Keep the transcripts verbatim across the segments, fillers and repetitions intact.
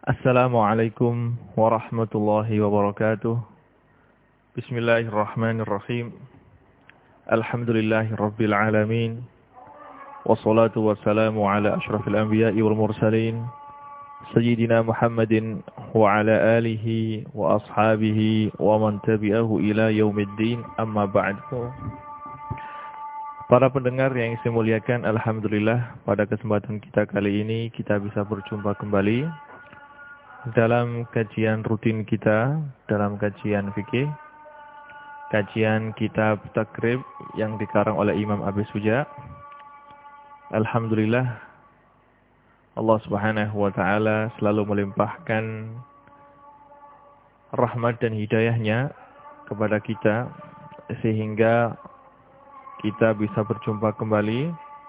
Assalamualaikum warahmatullahi wabarakatuh. Bismillahirrahmanirrahim. Alhamdulillahi rabbil alamin. Wassalatu wassalamu ala ashrafil anbiya'i wal mursalin. Sayyidina Muhammadin wa ala alihi wa ashabihi wa man tabi'ahu ila yaumiddin, amma ba'du. Para pendengar yang saya muliakan, alhamdulillah pada kesempatan kita kali ini kita bisa berjumpa kembali dalam kajian rutin kita, dalam kajian fikih, kajian kitab Takrib yang dikarang oleh Imam Abi Suja. Alhamdulillah Allah Subhanahu wa taala selalu melimpahkan rahmat dan hidayahnya kepada kita sehingga kita bisa berjumpa kembali.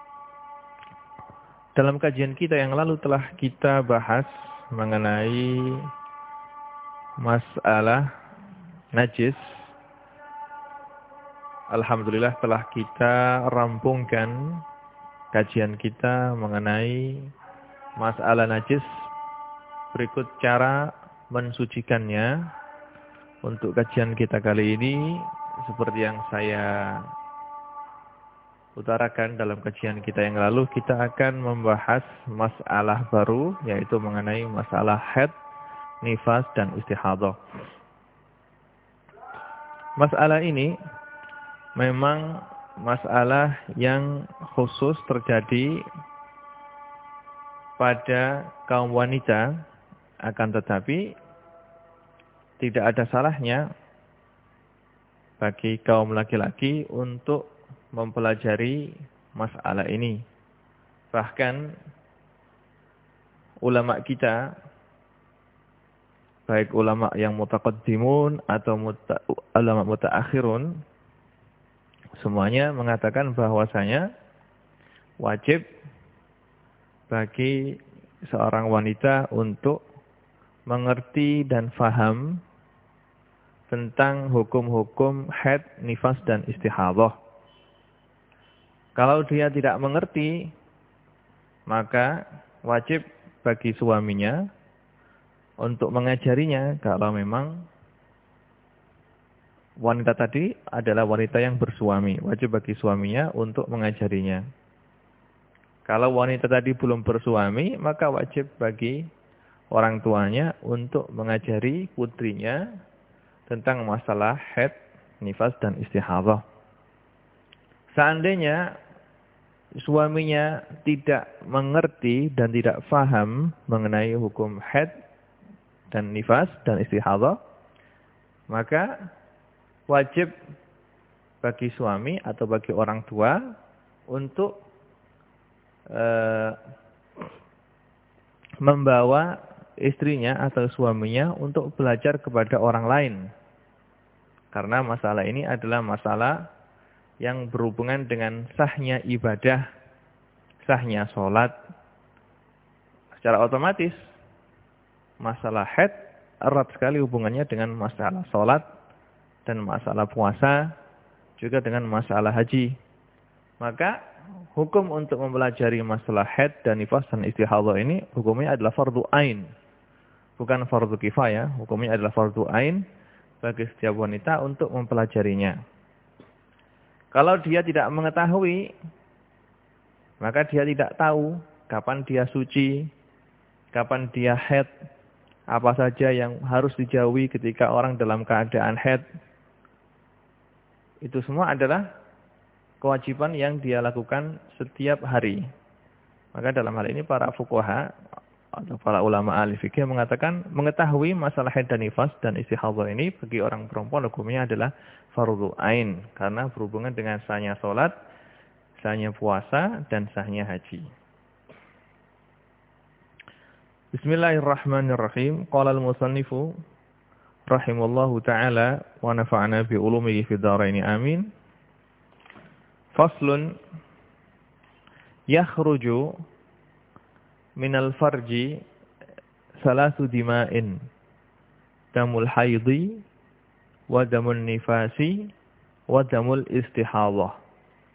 Dalam kajian kita yang lalu telah kita bahas mengenai masalah najis. Alhamdulillah telah kita rampungkan kajian kita mengenai masalah najis. Berikut cara mensucikannya. Untuk kajian kita kali ini, seperti yang saya utarakan dalam kajian kita yang lalu, kita akan membahas masalah baru, yaitu mengenai masalah haid, nifas, dan istihadah. Masalah ini memang masalah yang khusus terjadi pada kaum wanita, akan tetapi tidak ada salahnya bagi kaum laki-laki untuk mempelajari masalah ini. Bahkan ulama kita, baik ulama yang mutaqaddimun atau muta, ulama mutaakhirun, semuanya mengatakan bahwasanya wajib bagi seorang wanita untuk mengerti dan faham tentang hukum-hukum haid, nifas, dan istihadah. Kalau dia tidak mengerti, maka wajib bagi suaminya untuk mengajarinya kalau memang wanita tadi adalah wanita yang bersuami. Wajib bagi suaminya untuk mengajarinya. Kalau wanita tadi belum bersuami, maka wajib bagi orang tuanya untuk mengajari putrinya tentang masalah haid, nifas, dan istihadah. Seandainya suaminya tidak mengerti dan tidak faham mengenai hukum haid dan nifas dan istihadah, maka wajib bagi suami atau bagi orang tua untuk uh, membawa istrinya atau suaminya untuk belajar kepada orang lain. Karena masalah ini adalah masalah yang berhubungan dengan sahnya ibadah, sahnya sholat. Secara otomatis, masalah haid erat sekali hubungannya dengan masalah sholat dan masalah puasa, juga dengan masalah haji. Maka, hukum untuk mempelajari masalah haid dan nifas dan istihadah ini, hukumnya adalah fardu ain. Bukan fardu kifayah, hukumnya adalah fardu ain bagi setiap wanita untuk mempelajarinya. Kalau dia tidak mengetahui, maka dia tidak tahu kapan dia suci, kapan dia haid, apa saja yang harus dijauhi ketika orang dalam keadaan haid. Itu semua adalah kewajiban yang dia lakukan setiap hari. Maka dalam hal ini para fuqaha atau para ulama ahli fikih mengatakan mengetahui masalah haid dan nifas dan istihadah ini bagi orang perempuan hukumnya adalah fardu ain karena berhubungan dengan sahnya salat, sahnya puasa, dan sahnya haji. Bismillahirrahmanirrahim. Qala al-musannifu rahimallahu ta'ala wa nafa'ana bi ulumihi fid dharain amin. Faslun yakhruju minal farji salasu dima'in, damul haidhi wa damul nifasi wa damul istihadah.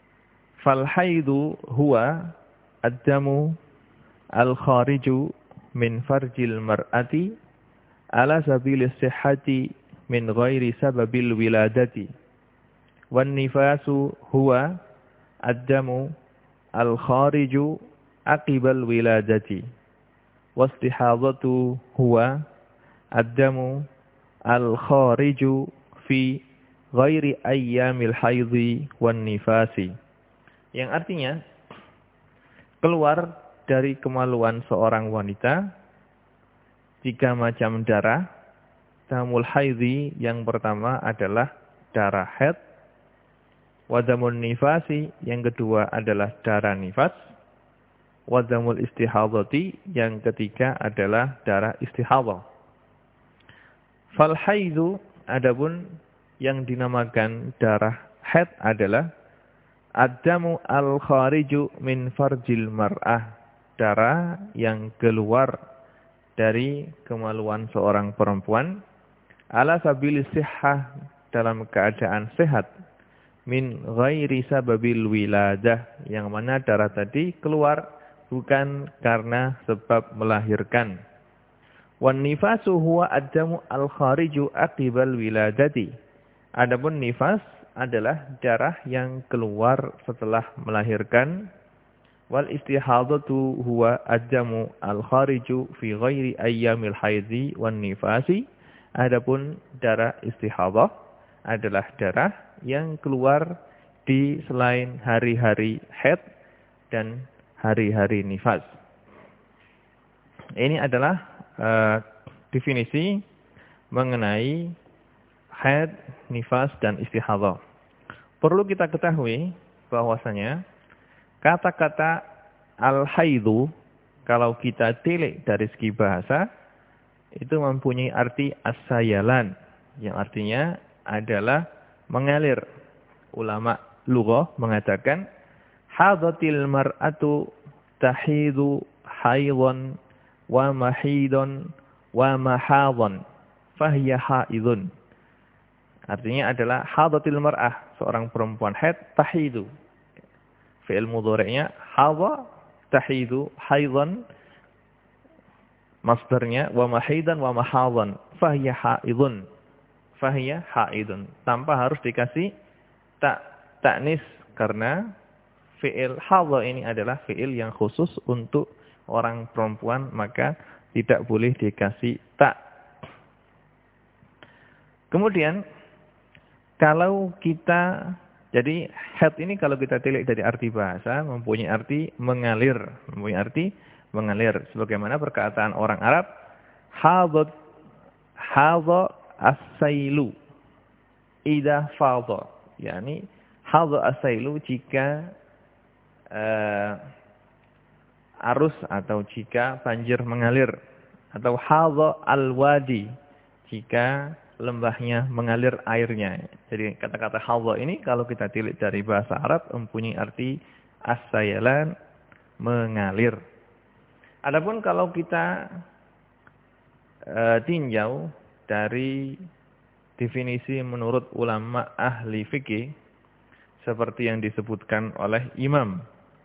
Fal haidu huwa ad-damu al-khariju min farjil mar'ati ala sabilis sihhati min ghairi sababil wiladati. Wan nifasu huwa ad-damu al-khariju aqibal wiladati. Wastihadatu huwa ad-damu al-khariju fi ghairi ayyamil haidhi wan nifasi. Yang artinya keluar dari kemaluan seorang wanita tiga macam darah. Damul haidhi yang pertama adalah darah haid. Wadamun nifasi yang kedua adalah darah nifas. Wadamul istihadati yang ketiga adalah darah istihadah. Fal haidhu adapun yang dinamakan darah haid adalah ad-damu al-khariju min farjil mar'ah. Darah yang keluar dari kemaluan seorang perempuan ala sabilis sihhah dalam keadaan sehat min ghairi sababil wiladah yang mana darah tadi keluar bukan karena sebab melahirkan. Wan nifasu huwa ad-damu al-khariju aqibal wiladati. Adapun nifas adalah darah yang keluar setelah melahirkan. Wal istihadatu huwa ad-damu al-khariju fi ghairi ayyamil haidhi wan nifasi. Adapun darah istihadah adalah darah yang keluar di selain hari-hari haid dan hari-hari nifas. Ini adalah uh, definisi mengenai haid, nifas, dan istihadah. Perlu kita ketahui bahwasanya kata-kata al-haidu kalau kita tilik dari segi bahasa itu mempunyai arti as-sayalan yang artinya adalah mengalir. Ulama lughah mengatakan hadatil mar'atu tahidu haidhan wa mahidhan wa mahadhan fahiya haidun. Artinya adalah hadatil mar'ah, seorang perempuan haid, tahidu. Fi'il mudhari'nya hadha tahidu haidhan, masdarnya wa mahidan wa mahadhan fahiya haidun. Fahiya haidun. Tanpa harus dikasih tak taknis karena fi'il hadha ini adalah fi'il yang khusus untuk orang perempuan, maka tidak boleh dikasih tak. Kemudian kalau kita, jadi haid ini kalau kita tilik dari arti bahasa mempunyai arti mengalir, mempunyai arti mengalir. Sebagaimana perkataan orang Arab, hadha hadha as-sailu idza fadha. Yani hadha as-sailu jika uh, arus atau jika banjir mengalir, atau hadha al-wadi jika lembahnya mengalir airnya. Jadi kata-kata hadha ini kalau kita tilik dari bahasa Arab mempunyai arti as-sayalan, mengalir. Adapun kalau kita uh, tinjau dari definisi menurut ulama ahli fikih seperti yang disebutkan oleh Imam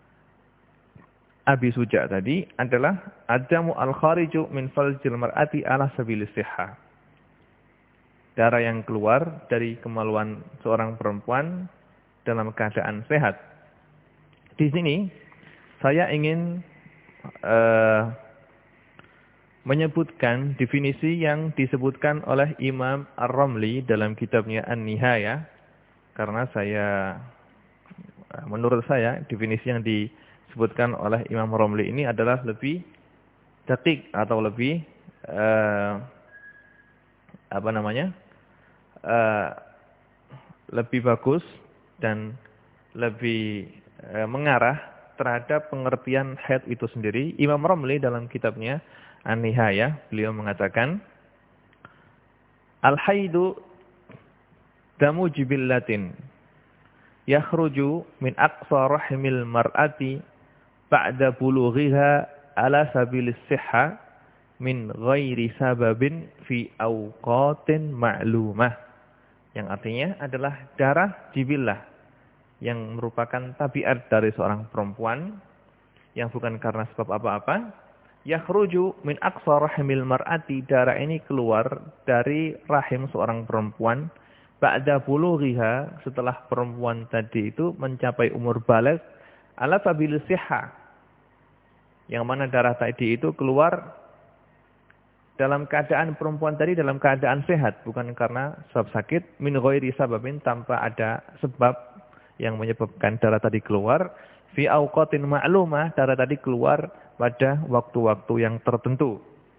Abi Suja tadi adalah ad-damu al-khariju min farjil mar'ati ala sabilis sihhah. Darah yang keluar dari kemaluan seorang perempuan dalam keadaan sehat. Di sini saya ingin uh, menyebutkan definisi yang disebutkan oleh Imam Ar-Ramli dalam kitabnya An-Nihayah. Karena saya, menurut saya, definisi yang disebutkan oleh Imam Ar-Ramli ini adalah lebih dakik atau lebih uh, apa namanya, uh, lebih bagus dan lebih uh, mengarah terhadap pengertian haid itu sendiri. Imam Ramli dalam kitabnya An-Nihayah, beliau mengatakan, al-haidu damu jibillatin yakhruju min aqsa rahimil mar'ati ba'da bulughiha ala sabilis sihha min ghairi sababin fi awqatin ma'lumah. Yang artinya adalah darah jibillah yang merupakan tabiat dari seorang perempuan yang bukan karena sebab apa-apa, yakhruju min aqsa rahimil mar'ati, darah ini keluar dari rahim seorang perempuan ba'da bulughiha, setelah perempuan tadi itu mencapai umur baligh, ala sabil sihha, yang mana darah tadi itu keluar dalam keadaan perempuan tadi dalam keadaan sehat, bukan karena sebab sakit, min ghairi sababin, tanpa ada sebab yang menyebabkan darah tadi keluar, fi awqatin ma'lumah, darah tadi keluar pada waktu-waktu yang tertentu.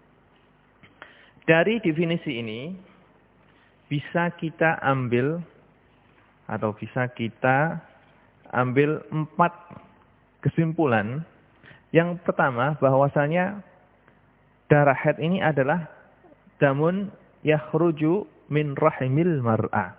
Dari definisi ini bisa kita ambil atau bisa kita ambil empat kesimpulan. Yang pertama, bahwasanya darah haid ini adalah damun yakhruju min rahimil mar'ah.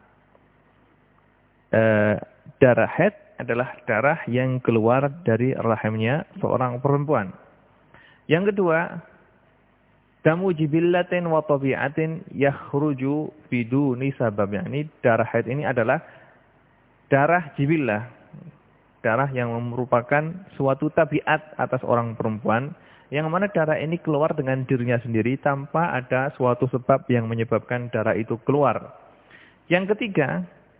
E, darah haid adalah darah yang keluar dari rahimnya seorang perempuan. Yang kedua, damu jibillatin wa tabi'atin yakhruju biduni sabab. Ini darah haid ini adalah darah jibillah, darah yang merupakan suatu tabiat atas orang perempuan, yang mana darah ini keluar dengan dirinya sendiri tanpa ada suatu sebab yang menyebabkan darah itu keluar. Yang ketiga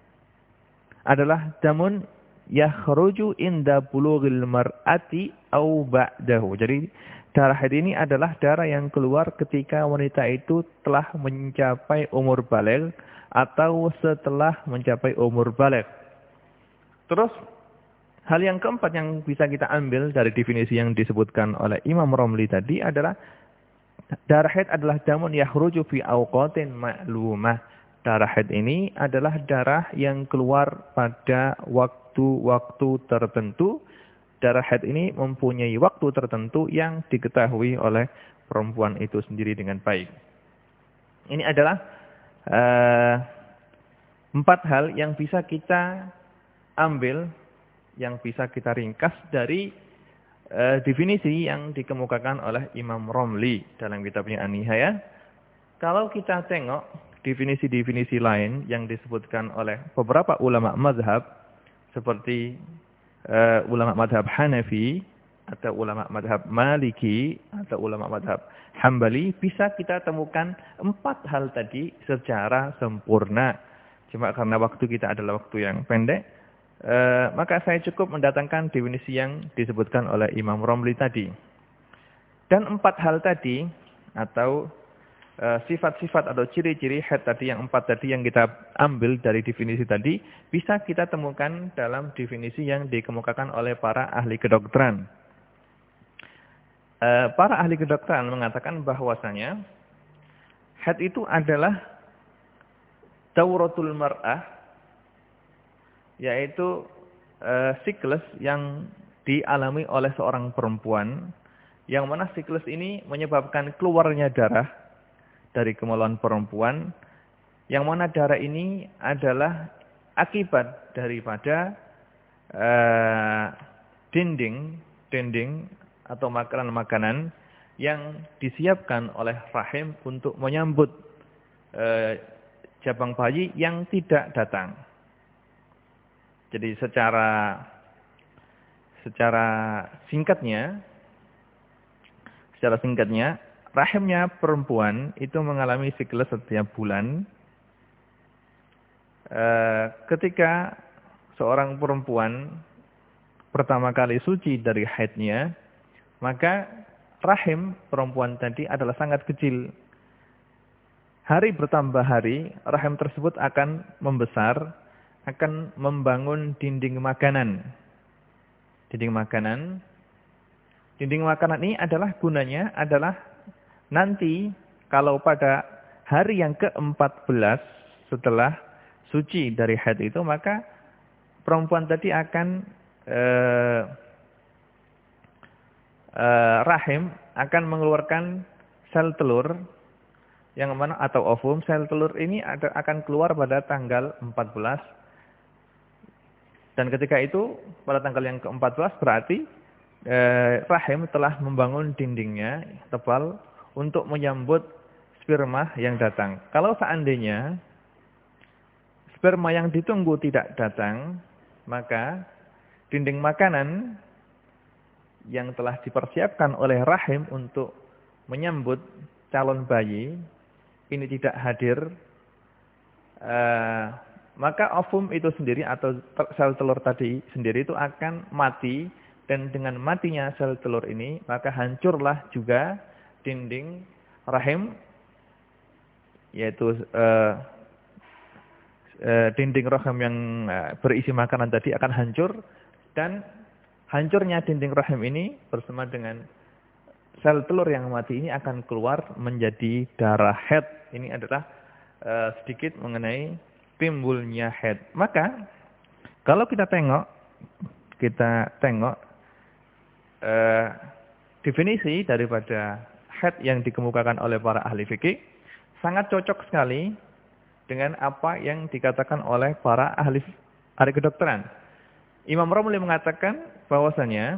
adalah damun yakhruju inda bulughil mar'ati au ba'dahu. Jadi darah haid ini adalah darah yang keluar ketika wanita itu telah mencapai umur baligh atau setelah mencapai umur baligh. Terus hal yang keempat yang bisa kita ambil dari definisi yang disebutkan oleh Imam Romli tadi adalah darah haid adalah damun yakhruju fi awqatin ma'lumah. Darah haid ini adalah darah yang keluar pada waktu-waktu tertentu. Darah haid ini mempunyai waktu tertentu yang diketahui oleh perempuan itu sendiri dengan baik. Ini adalah uh, empat hal yang bisa kita ambil, yang bisa kita ringkas dari uh, definisi yang dikemukakan oleh Imam Romli dalam kitabnya An-Nihayah. Kalau kita tengok definisi-definisi lain yang disebutkan oleh beberapa ulama mazhab, seperti uh, ulama mazhab Hanafi, atau ulama mazhab Maliki, atau ulama mazhab Hambali, bisa kita temukan empat hal tadi secara sempurna. Cuma karena waktu kita adalah waktu yang pendek, Uh, maka saya cukup mendatangkan definisi yang disebutkan oleh Imam Romli tadi. Dan empat hal tadi, atau sifat-sifat uh, atau ciri-ciri haid tadi, yang empat tadi yang kita ambil dari definisi tadi, bisa kita temukan dalam definisi yang dikemukakan oleh para ahli kedokteran. Uh, para ahli kedokteran mengatakan bahwasanya haid itu adalah dauratul mar'ah, yaitu uh, siklus yang dialami oleh seorang perempuan, yang mana siklus ini menyebabkan keluarnya darah dari kemaluan perempuan, yang mana darah ini adalah akibat daripada uh, dinding, dinding atau makanan-makanan yang disiapkan oleh rahim untuk menyambut uh, jabang bayi yang tidak datang. Jadi secara secara singkatnya, secara singkatnya, rahimnya perempuan itu mengalami siklus setiap bulan. E, ketika seorang perempuan pertama kali suci dari haidnya, maka rahim perempuan tadi adalah sangat kecil. Hari bertambah hari, rahim tersebut akan membesar, akan membangun dinding makanan. Dinding makanan. Dinding makanan ini adalah gunanya adalah nanti kalau pada hari yang keempat belas setelah suci dari haid itu, maka perempuan tadi akan eh, eh, rahim akan mengeluarkan sel telur yang mana atau ovum. Sel telur ini ada, akan keluar pada tanggal empat belas. Dan ketika itu, pada tanggal yang keempat belas berarti eh, rahim telah membangun dindingnya tebal untuk menyambut sperma yang datang. Kalau seandainya sperma yang ditunggu tidak datang, maka dinding makanan yang telah dipersiapkan oleh rahim untuk menyambut calon bayi ini tidak hadir, uh, maka ovum itu sendiri atau sel telur tadi sendiri itu akan mati, dan dengan matinya sel telur ini maka hancurlah juga dinding rahim, yaitu uh, uh, dinding rahim yang uh, berisi makanan tadi akan hancur, dan hancurnya dinding rahim ini bersama dengan sel telur yang mati ini akan keluar menjadi darah haid. Ini adalah uh, sedikit mengenai timbulnya haid. Maka kalau kita tengok, kita tengok uh, definisi daripada haid yang dikemukakan oleh para ahli fikih sangat cocok sekali dengan apa yang dikatakan oleh para ahli ahli kedokteran. Imam Romli mengatakan bahwasanya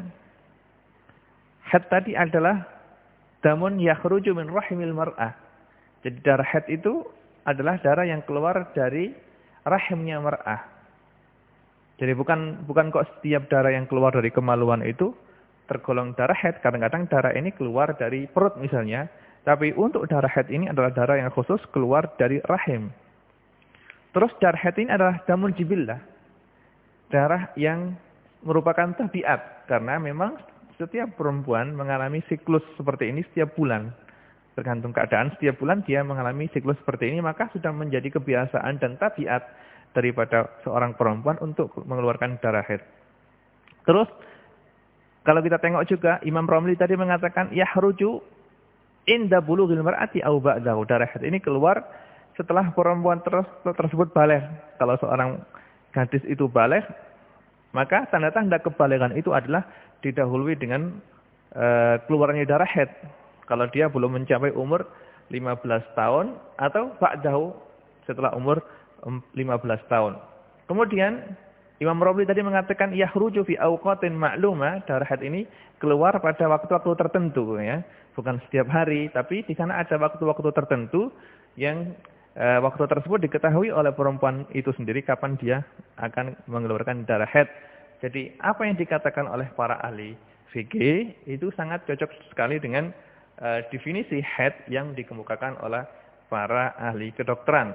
haid tadi adalah damun yakhruju min rahimil mar'ah. Jadi darah haid itu adalah darah yang keluar dari rahimnya mar'ah. Jadi bukan bukan kok setiap darah yang keluar dari kemaluan itu tergolong darah haid. Kadang-kadang darah ini keluar dari perut misalnya, tapi untuk darah haid ini adalah darah yang khusus keluar dari rahim. Terus darah haid ini adalah damun jibillah. Darah yang merupakan tabiat, karena memang setiap perempuan mengalami siklus seperti ini setiap bulan. Tergantung keadaan, setiap bulan dia mengalami siklus seperti ini, maka sudah menjadi kebiasaan dan tabiat daripada seorang perempuan untuk mengeluarkan darah haid. Terus, kalau kita tengok juga, Imam Romli tadi mengatakan, yahruju inda bulughil mar'ati aw ba'dahu. Darah haid ini keluar setelah perempuan terus, tersebut baligh. Kalau seorang gadis itu baligh, maka tanda-tanda kebaligan itu adalah didahului dengan uh, keluarnya darah haid. Kalau dia belum mencapai umur lima belas tahun atau ba'dahu setelah umur lima belas tahun. Kemudian Imam Romli tadi mengatakan yahruju fi awqatin ma'lumah, darah haid ini keluar pada waktu-waktu tertentu ya, bukan setiap hari, tapi di sana ada waktu-waktu tertentu yang uh, waktu tersebut diketahui oleh perempuan itu sendiri kapan dia akan mengeluarkan darah haid. Jadi apa yang dikatakan oleh para ahli fikih itu sangat cocok sekali dengan uh, definisi haid yang dikemukakan oleh para ahli kedokteran.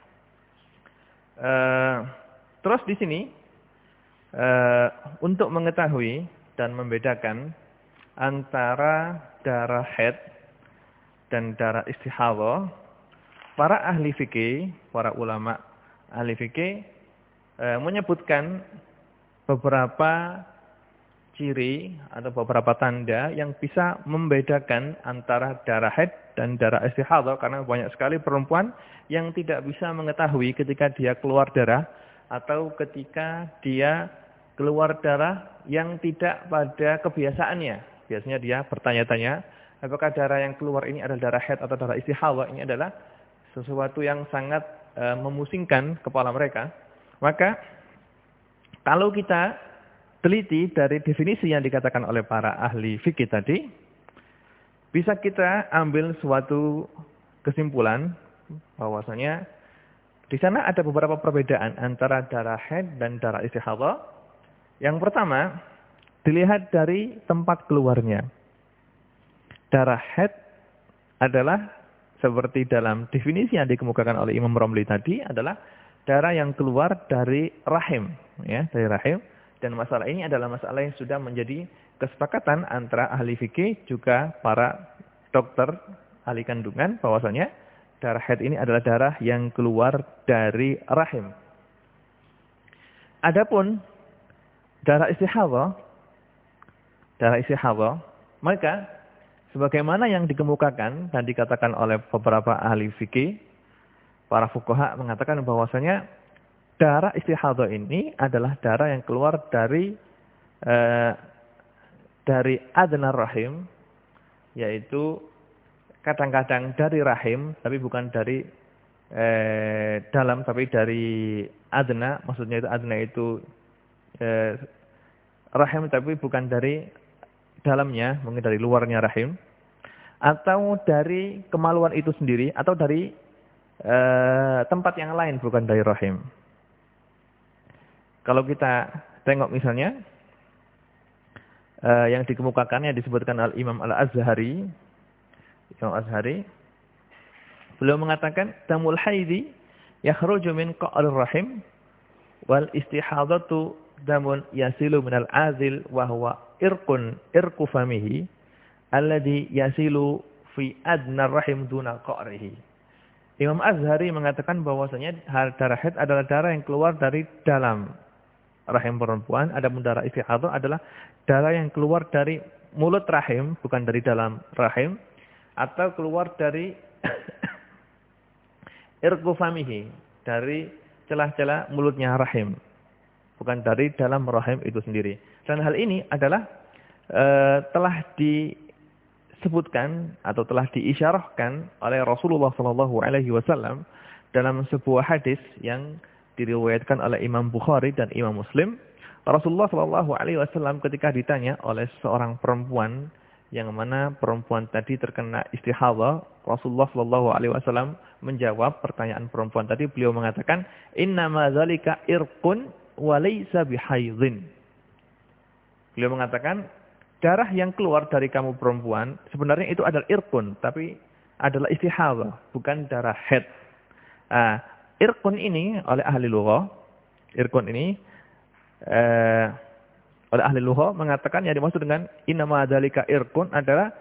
Uh, terus di sini uh, untuk mengetahui dan membedakan antara darah haid dan darah istihadhah, para ahli fikih, para ulama ahli fikih uh, menyebutkan beberapa ciri atau beberapa tanda yang bisa membedakan antara darah haid dan darah istihadhah, karena banyak sekali perempuan yang tidak bisa mengetahui ketika dia keluar darah atau ketika dia keluar darah yang tidak pada kebiasaannya. Biasanya dia bertanya-tanya, apakah darah yang keluar ini adalah darah haid atau darah istihadhah? Ini adalah sesuatu yang sangat e, memusingkan kepala mereka. Maka kalau kita teliti dari definisi yang dikatakan oleh para ahli fikih tadi, bisa kita ambil suatu kesimpulan bahwasanya di sana ada beberapa perbedaan antara darah haid dan darah istihadhah. Yang pertama, dilihat dari tempat keluarnya. Darah haid adalah seperti dalam definisi yang dikemukakan oleh Imam Romli tadi adalah darah yang keluar dari rahim, ya, dari rahim. Dan masalah ini adalah masalah yang sudah menjadi kesepakatan antara ahli fikih juga para dokter ahli kandungan bahwasanya darah haid ini adalah darah yang keluar dari rahim. Adapun darah istihadhah, darah istihadhah, maka sebagaimana yang dikemukakan dan dikatakan oleh beberapa ahli fikih, para fuqaha mengatakan bahwasanya darah istihadhah ini adalah darah yang keluar dari eh, dari adna rahim, yaitu kadang-kadang dari rahim, tapi bukan dari eh, dalam, tapi dari adna. Maksudnya itu adna itu eh, rahim, tapi bukan dari dalamnya, mungkin dari luarnya rahim, atau dari kemaluan itu sendiri, atau dari eh, tempat yang lain, bukan dari rahim. Kalau kita tengok misalnya, uh, yang dikemukakannya disebutkan al Imam Al-Azhari. Imam Al-Azhari beliau mengatakan damul haidi yakhruju min qa'rir rahim wal istihadatu damun yasilu minal azil wa huwa irqun irqu famihi alladhi yasilu fi adna rahim duna qa'rihi. Imam Azhari mengatakan bahwasanya darah haid adalah darah yang keluar dari dalam rahim perempuan, adapun darah istihadah adalah darah yang keluar dari mulut rahim, bukan dari dalam rahim, atau keluar dari irqu famihi, dari celah-celah mulutnya rahim, bukan dari dalam rahim itu sendiri. Dan hal ini adalah e, telah disebutkan atau telah diisyarahkan oleh Rasulullah Shallallahu Alaihi Wasallam dalam sebuah hadis yang diriwayatkan oleh Imam Bukhari dan Imam Muslim. Rasulullah Shallallahu Alaihi Wasallam ketika ditanya oleh seorang perempuan yang mana perempuan tadi terkena istihadah, Rasulullah Shallallahu Alaihi Wasallam menjawab pertanyaan perempuan tadi. Beliau mengatakan, innama dzalika irqun wa laysa bihaidhin. Beliau mengatakan, darah yang keluar dari kamu perempuan sebenarnya itu adalah irqun, tapi adalah istihadah, bukan darah haid. Ah, irqun ini oleh ahli lughah, irqun ini eh, oleh ahli lughah mengatakan yang dimaksud dengan innama dzalika irqun adalah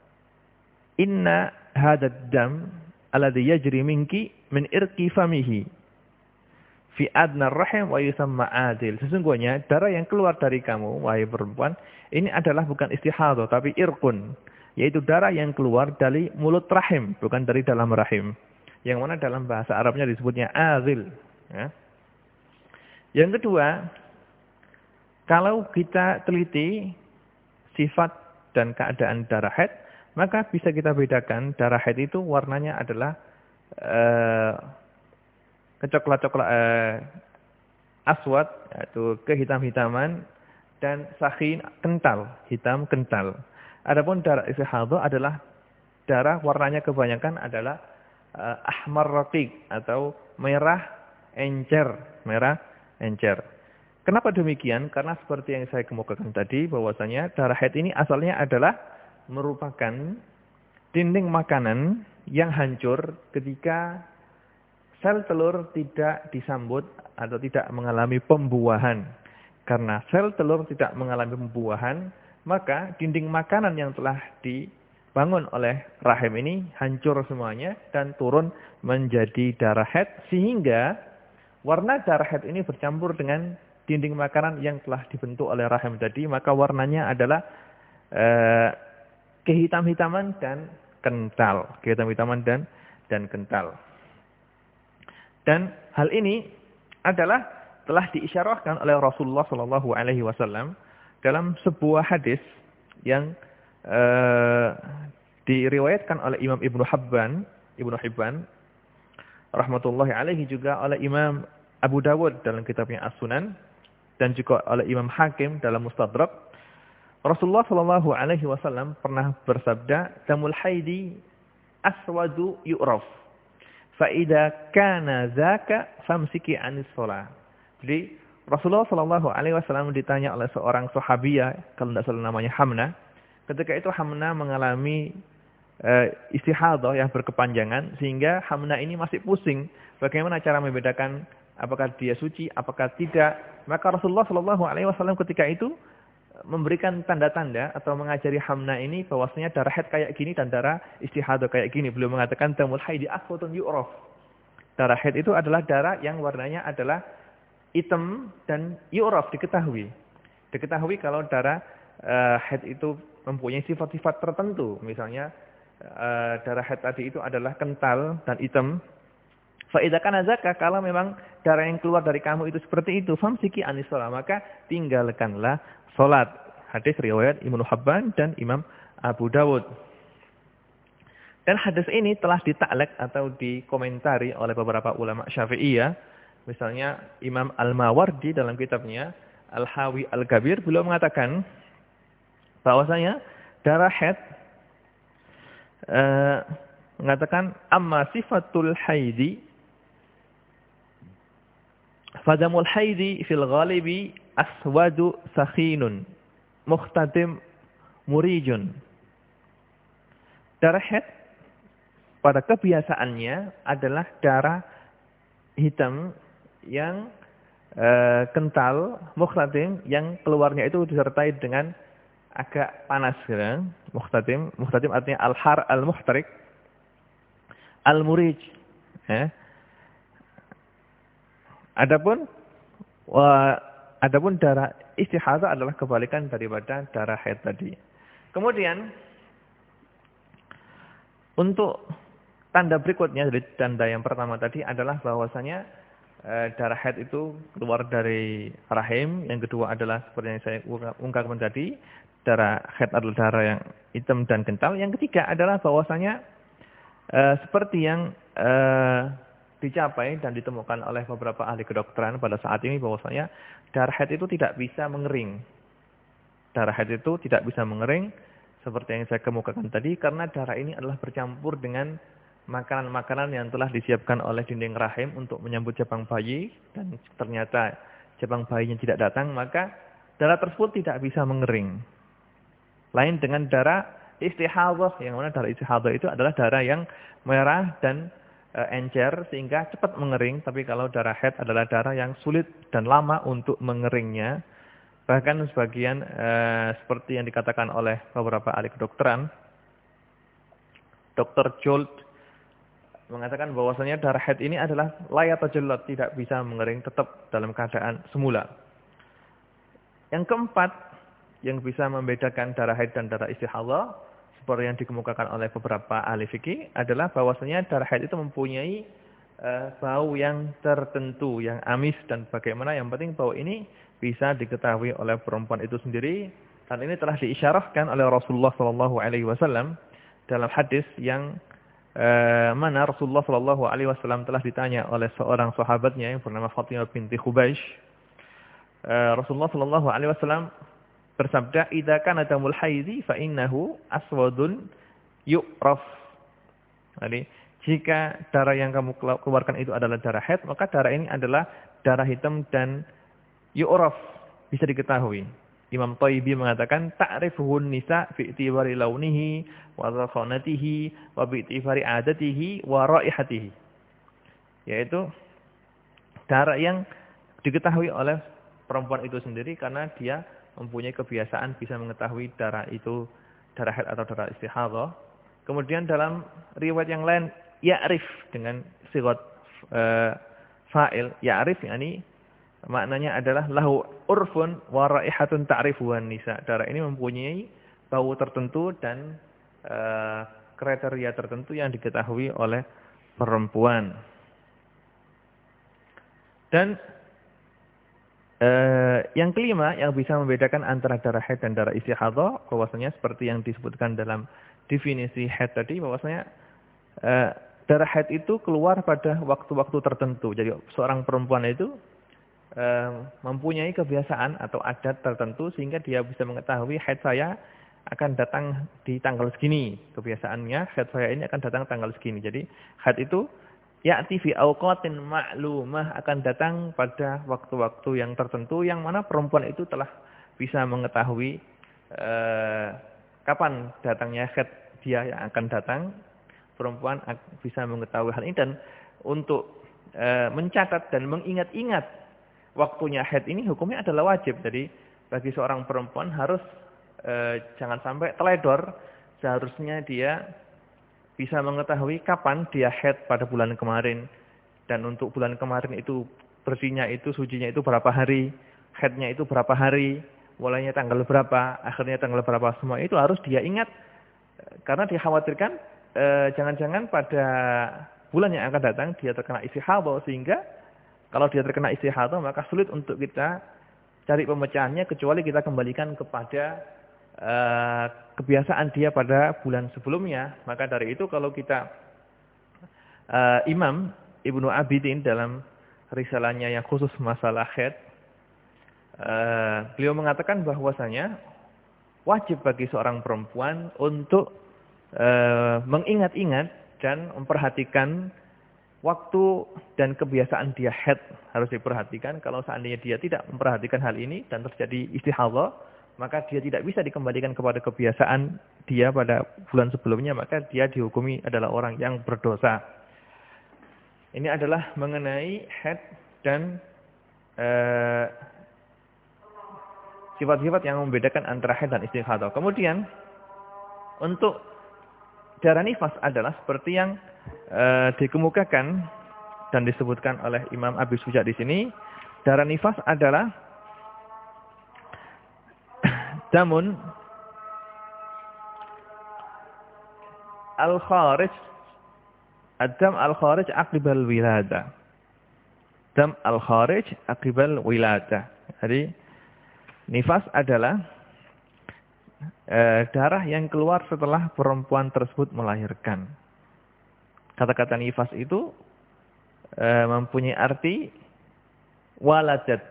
inna hadad dam alladhi yajri minki min irqi famihi fi adna rahim wa yusamma adil. Sesungguhnya darah yang keluar dari kamu wahai perempuan ini adalah bukan istihadah tapi irqun, yaitu darah yang keluar dari mulut rahim, bukan dari dalam rahim. Yang mana dalam bahasa Arabnya disebutnya adil, ya. Yang kedua, kalau kita teliti sifat dan keadaan darah haid, maka bisa kita bedakan darah haid itu warnanya adalah eh, kecoklat-coklat eh, aswad, yaitu kehitam-hitaman, dan sakhin kental, hitam kental. Adapun darah istihadah adalah darah warnanya kebanyakan adalah eh, ahmar raqiq atau merah encer, merah encer. Kenapa demikian? Karena seperti yang saya kemukakan tadi bahwasanya darah haid ini asalnya adalah merupakan dinding makanan yang hancur ketika sel telur tidak disambut atau tidak mengalami pembuahan. Karena sel telur tidak mengalami pembuahan, maka dinding makanan yang telah dibangun oleh rahim ini hancur semuanya dan turun menjadi darah haid, sehingga warna darah haid ini bercampur dengan dinding makanan yang telah dibentuk oleh rahim tadi, maka warnanya adalah eh, kehitam-hitaman dan kental, kehitam-hitaman dan dan kental. Dan hal ini adalah telah diisyarahkan oleh Rasulullah Shallallahu Alaihi Wasallam dalam sebuah hadis yang eh, diriwayatkan oleh Imam Ibnu Hibban, Ibnu Hibban, rahmatullahi alaihi, juga oleh Imam Abu Dawud dalam kitabnya As-Sunan, dan juga oleh Imam Hakim dalam Mustadrak. Rasulullah Shallallahu Alaihi Wasallam pernah bersabda, damul haidi aswadu yu'raf, faida kana zaka famsiki anis sholah. Jadi Rasulullah Shallallahu Alaihi Wasallam ditanya oleh seorang sahabiyah, kalau tidak salah namanya Hamna. Ketika itu Hamna mengalami uh, istihadah yang berkepanjangan, sehingga Hamna ini masih pusing bagaimana cara membedakan apakah dia suci, apakah tidak. Maka Rasulullah Shallallahu Alaihi Wasallam ketika itu memberikan tanda-tanda atau mengajari Hamna ini bahwasanya darah haid kayak gini dan darah istihadah kayak gini. Beliau mengatakan damul haidi aswadun yu'raf. Darah haid itu adalah darah yang warnanya adalah hitam dan yu'raf, diketahui. Diketahui kalau darah uh, haid itu mempunyai sifat-sifat tertentu. Misalnya uh, darah haid tadi itu adalah kental dan hitam. Fa'idha kana zaka, kalau memang darah yang keluar dari kamu itu seperti itu, famsiki anis sholat, maka tinggalkanlah sholat. Hadis riwayat Ibnu Hibban dan Imam Abu Dawud. Dan hadis ini telah ditaklek atau dikomentari oleh beberapa ulama Syafi'iyah. Misalnya Imam Al-Mawardi dalam kitabnya Al-Hawi Al-Kabir, beliau mengatakan bahwasanya darah haid uh, mengatakan amma sifatul haidi fadamul haidi fil ghalibi aswadu sakhinun mukhtatim murijun. Darah haid pada kebiasaannya adalah darah hitam yang e, kental, mukhtatim, yang keluarnya itu disertai dengan agak panas. Gitu. Mukhtatim, mukhtatim artinya al-har al-muhtarik, al-murij. Ya. Adapun wa, adapun darah istihadah adalah kebalikan daripada darah haid tadi. Kemudian untuk tanda berikutnya, dari tanda yang pertama tadi adalah bahwasanya e, darah haid itu keluar dari rahim. Yang kedua adalah seperti yang saya ungkapkan tadi, darah haid adalah darah yang hitam dan kental. Yang ketiga adalah bahwasanya e, seperti yang e, dicapai dan ditemukan oleh beberapa ahli kedokteran pada saat ini, bahwasanya darah haid itu tidak bisa mengering. Darah haid itu tidak bisa mengering seperti yang saya kemukakan tadi, karena darah ini adalah bercampur dengan makanan-makanan yang telah disiapkan oleh dinding rahim untuk menyambut jabang bayi, dan ternyata jabang bayinya tidak datang, maka darah tersebut tidak bisa mengering. Lain dengan darah istihadah, yang mana darah istihadah itu adalah darah yang merah dan e, encer sehingga cepat mengering. Tapi kalau darah haid adalah darah yang sulit dan lama untuk mengeringnya. Bahkan sebagian e, seperti yang dikatakan oleh beberapa ahli kedokteran, dokter Jolt mengatakan bahwasanya darah haid ini adalah layat tajallat, tidak bisa mengering, tetap dalam keadaan semula. Yang keempat, yang bisa membedakan darah haid dan darah istihadah, seperti yang dikemukakan oleh beberapa ahli fikih, adalah bahwasanya darah haid itu mempunyai uh, bau yang tertentu, yang amis, dan bagaimana yang penting bau ini bisa diketahui oleh perempuan itu sendiri. Dan ini telah diisyarahkan oleh Rasulullah shallallahu alaihi wasallam dalam hadis yang uh, mana Rasulullah shallallahu alaihi wasallam telah ditanya oleh seorang sahabatnya yang bernama Fatimah binti Khubaysh. Uh, Rasulullah shallallahu alaihi wasallam bersabda, "Idza kana damul haidzi fa innahu aswadun yu'raf." Jadi, jika darah yang kamu keluarkan itu adalah darah haid, maka darah ini adalah darah hitam dan yu'raf, bisa diketahui. Imam Thayyibi mengatakan, "Ta'rifuhun nisa fi i'tibari launihi wa zakhanatihi wa bi i'tibari 'adatihi wa raihatihi." Yaitu darah yang diketahui oleh perempuan itu sendiri karena dia mempunyai kebiasaan bisa mengetahui darah itu darah haid atau darah istihadah. Kemudian dalam riwayat yang lain, ya'rif dengan sigat uh, fa'il, ya'rif yakni maknanya adalah lahu urfun wa raihatun ta'rifuhan nisa. Darah ini mempunyai bau tertentu dan uh, kriteria tertentu yang diketahui oleh perempuan. Dan Uh, yang kelima yang bisa membedakan antara darah haid dan darah istihadah, bahwasanya seperti yang disebutkan dalam definisi haid tadi, bahwasanya uh, darah haid itu keluar pada waktu-waktu tertentu. Jadi seorang perempuan itu uh, mempunyai kebiasaan atau adat tertentu sehingga dia bisa mengetahui haid saya akan datang di tanggal segini. Kebiasaannya haid saya ini akan datang tanggal segini. Jadi haid itu ya'ti fi awqatin ma'lumah, akan datang pada waktu-waktu yang tertentu, yang mana perempuan itu telah bisa mengetahui eh, kapan datangnya haid dia yang akan datang. Perempuan bisa mengetahui hal ini, dan untuk eh, mencatat dan mengingat-ingat waktunya haid ini hukumnya adalah wajib. Jadi bagi seorang perempuan harus eh, jangan sampai teledor, seharusnya dia bisa mengetahui kapan dia haid pada bulan kemarin. Dan untuk bulan kemarin itu bersihnya itu, sucinya itu berapa hari, haidnya itu berapa hari, mulainya tanggal berapa, akhirnya tanggal berapa, semua itu harus dia ingat. Karena dikhawatirkan jangan-jangan eh, pada bulan yang akan datang dia terkena istihadah, sehingga kalau dia terkena istihadah maka sulit untuk kita cari pemecahannya, kecuali kita kembalikan kepada Uh, kebiasaan dia pada bulan sebelumnya. Maka dari itu kalau kita uh, Imam Ibnu Abidin dalam risalahnya yang khusus masalah haid, uh, beliau mengatakan bahwasanya wajib bagi seorang perempuan untuk uh, mengingat-ingat dan memperhatikan waktu dan kebiasaan dia haid, harus diperhatikan. Kalau seandainya dia tidak memperhatikan hal ini dan terjadi istihadah, maka dia tidak bisa dikembalikan kepada kebiasaan dia pada bulan sebelumnya, maka dia dihukumi adalah orang yang berdosa. Ini adalah mengenai haid dan eh, sifat-sifat yang membedakan antara haid dan istihadah. Kemudian untuk darah nifas adalah seperti yang e, dikemukakan dan disebutkan oleh Imam Abi Suja di sini. Darah nifas adalah damun al-kharij, ad-dam al-kharij aqibal wilada. Dam al-kharij aqibal wilada. Jadi nifas adalah e, darah yang keluar setelah perempuan tersebut melahirkan. Kata-kata nifas itu e, mempunyai arti waladat,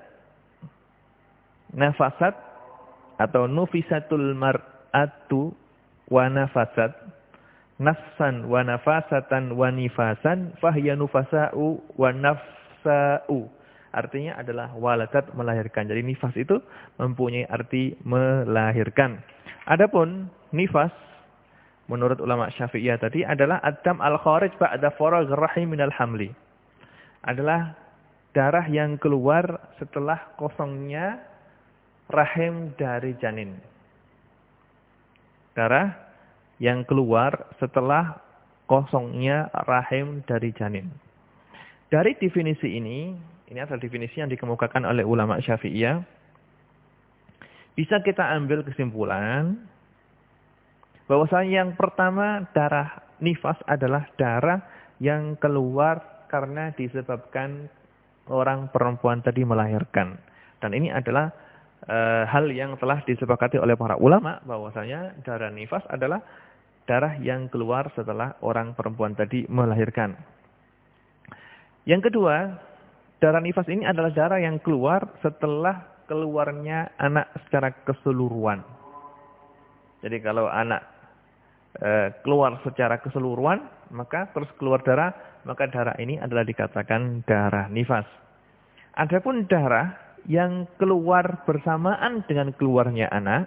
nafasat atau nufisatul mar'atu wa nafasat, nafsan wa nafasatan wa nifasan, fahiya nufasa'u wa nafsa'u. Artinya adalah waladat, melahirkan. Jadi nifas itu mempunyai arti melahirkan. Adapun nifas menurut ulama Syafi'iyah tadi adalah ad-dam al-kharij ba'da faragh rahim minal hamli. Adalah darah yang keluar setelah kosongnya rahim dari janin. Darah yang keluar setelah kosongnya rahim dari janin. Dari definisi ini, ini adalah definisi yang dikemukakan oleh ulama Syafi'iyah. Bisa kita ambil kesimpulan bahwasanya yang pertama, darah nifas adalah darah yang keluar karena disebabkan orang perempuan tadi melahirkan. Dan ini adalah e, hal yang telah disepakati oleh para ulama bahwasanya darah nifas adalah darah yang keluar setelah orang perempuan tadi melahirkan. Yang kedua, darah nifas ini adalah darah yang keluar setelah keluarnya anak secara keseluruhan. Jadi kalau anak e, keluar secara keseluruhan, maka terus keluar darah, maka darah ini adalah dikatakan darah nifas. Adapun darah yang keluar bersamaan dengan keluarnya anak,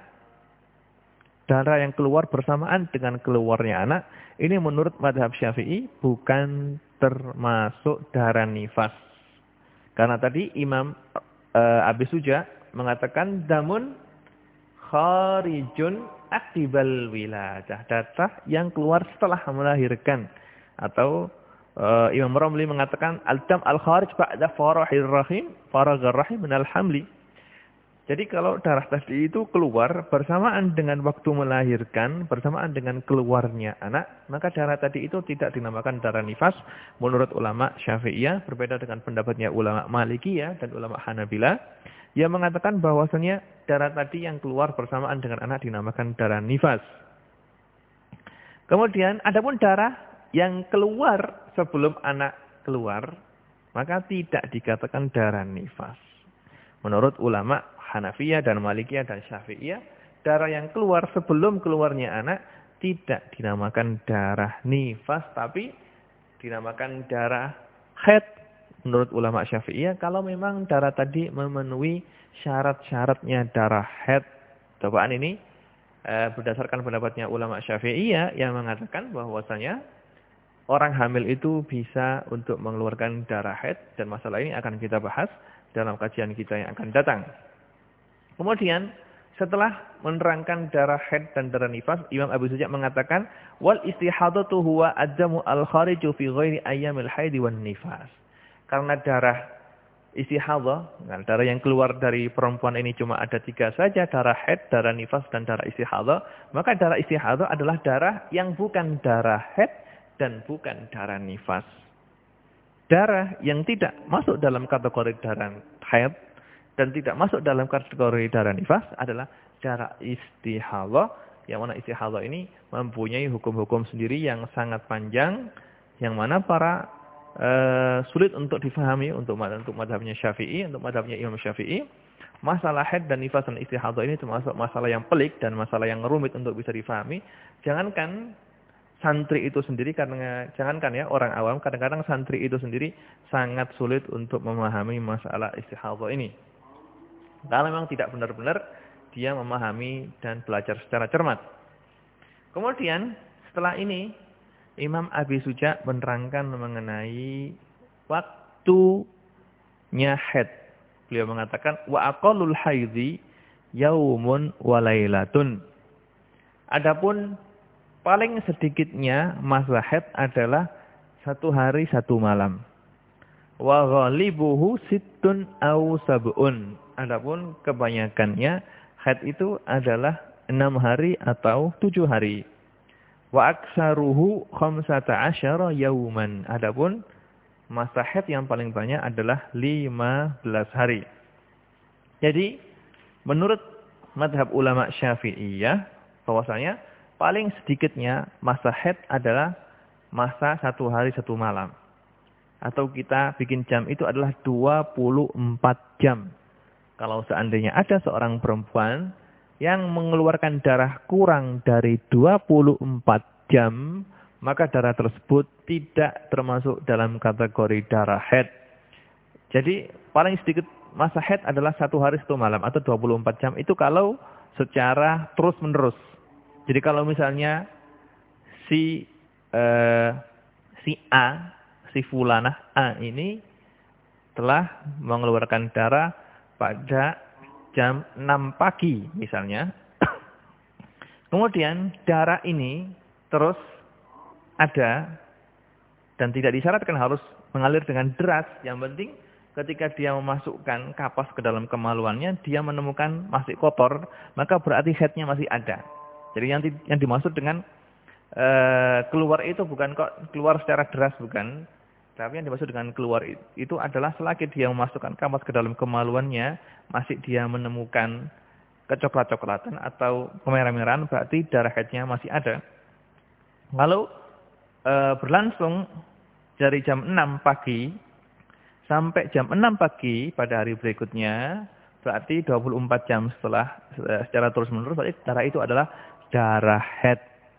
darah yang keluar bersamaan dengan keluarnya anak, ini menurut mazhab Syafi'i bukan termasuk darah nifas. Karena tadi Imam e, Abi Suja mengatakan damun kharijun aqibal wiladah, darah yang keluar setelah melahirkan. Atau e, Imam Romli mengatakan al-dam al-kharij ba'da farahir rahim, faraghar rahim minal hamli. Jadi kalau darah tadi itu keluar bersamaan dengan waktu melahirkan, bersamaan dengan keluarnya anak, maka darah tadi itu tidak dinamakan darah nifas menurut ulama Syafi'iyah, berbeda dengan pendapatnya ulama Malikiyah dan ulama Hanabilah yang mengatakan bahwasanya darah tadi yang keluar bersamaan dengan anak dinamakan darah nifas. Kemudian adapun darah yang keluar sebelum anak keluar, maka tidak dikatakan darah nifas. Menurut ulama Hanafiyah dan Malikiyah dan Syafi'iyah, darah yang keluar sebelum keluarnya anak tidak dinamakan darah nifas, tapi dinamakan darah haid. Menurut ulama Syafi'iyah, kalau memang darah tadi memenuhi syarat-syaratnya darah haid. Cobaan ini eh, berdasarkan pendapatnya ulama Syafi'iyah yang mengatakan bahwasanya orang hamil itu bisa untuk mengeluarkan darah haid, dan masalah ini akan kita bahas dalam kajian kita yang akan datang. Kemudian setelah menerangkan darah haid dan darah nifas, Imam Abu Suja mengatakan wal istihadatu huwa ad-damu al-khariju fi ghairi ayyamil haid wan nifas. Karena darah istihadah, nah darah yang keluar dari perempuan ini cuma ada tiga saja, darah haid, darah nifas dan darah istihadah, maka darah istihadah adalah darah yang bukan darah haid dan bukan darah nifas. Darah yang tidak masuk dalam kategori darah haid dan tidak masuk dalam kategori darah nifas adalah darah istihadah, yang mana istihadah ini mempunyai hukum-hukum sendiri yang sangat panjang, yang mana para e, sulit untuk difahami untuk untuk mazhabnya Syafi'i, untuk mazhabnya Imam Syafi'i. Masalah haid dan nifas dan istihadah ini termasuk masalah yang pelik dan masalah yang rumit untuk bisa difahami. Jangankan santri itu sendiri, karena jangankan ya orang awam, kadang-kadang santri itu sendiri sangat sulit untuk memahami masalah istihadah ini. Kalau memang tidak benar-benar dia memahami dan belajar secara cermat. Kemudian setelah ini Imam Abi Suja menerangkan mengenai waktunya haid. Beliau mengatakan wa aqallul haidhi yaumun wa lailatun. Adapun paling sedikitnya masa haid adalah satu hari satu malam. Wa ghalibuhu sittun aw sab'un. Adapun kebanyakannya haid itu adalah enam hari atau tujuh hari. Wa aksaruhu khamsata asyara yauman. Adapun masa haid yang paling banyak adalah lima belas hari. Jadi menurut madhab ulama Syafi'iyah bahwasanya paling sedikitnya masa haid adalah masa satu hari satu malam. Atau kita bikin jam itu adalah dua puluh empat jam. Kalau seandainya ada seorang perempuan yang mengeluarkan darah kurang dari dua puluh empat jam, maka darah tersebut tidak termasuk dalam kategori darah haid. Jadi paling sedikit masa haid adalah satu hari satu malam atau dua puluh empat jam. Itu kalau secara terus menerus. Jadi kalau misalnya si eh, si A, si fulanah A ini telah mengeluarkan darah pada jam enam pagi misalnya. Kemudian darah ini terus ada dan tidak disyaratkan harus mengalir dengan deras. Yang penting ketika dia memasukkan kapas ke dalam kemaluannya, dia menemukan masih kotor, maka berarti haidnya masih ada. Jadi yang, di, yang dimaksud dengan uh, keluar itu bukan kok keluar secara deras, bukan. Tapi yang dimaksud dengan keluar itu adalah selagi dia memasukkan kapas ke dalam kemaluannya, masih dia menemukan kecoklat-coklatan atau kemerah-merahan, berarti darah haidnya masih ada. Kalau uh, berlangsung dari jam enam pagi sampai jam enam pagi pada hari berikutnya, berarti dua puluh empat jam setelah secara terus-menerus, berarti darah itu adalah darah haid.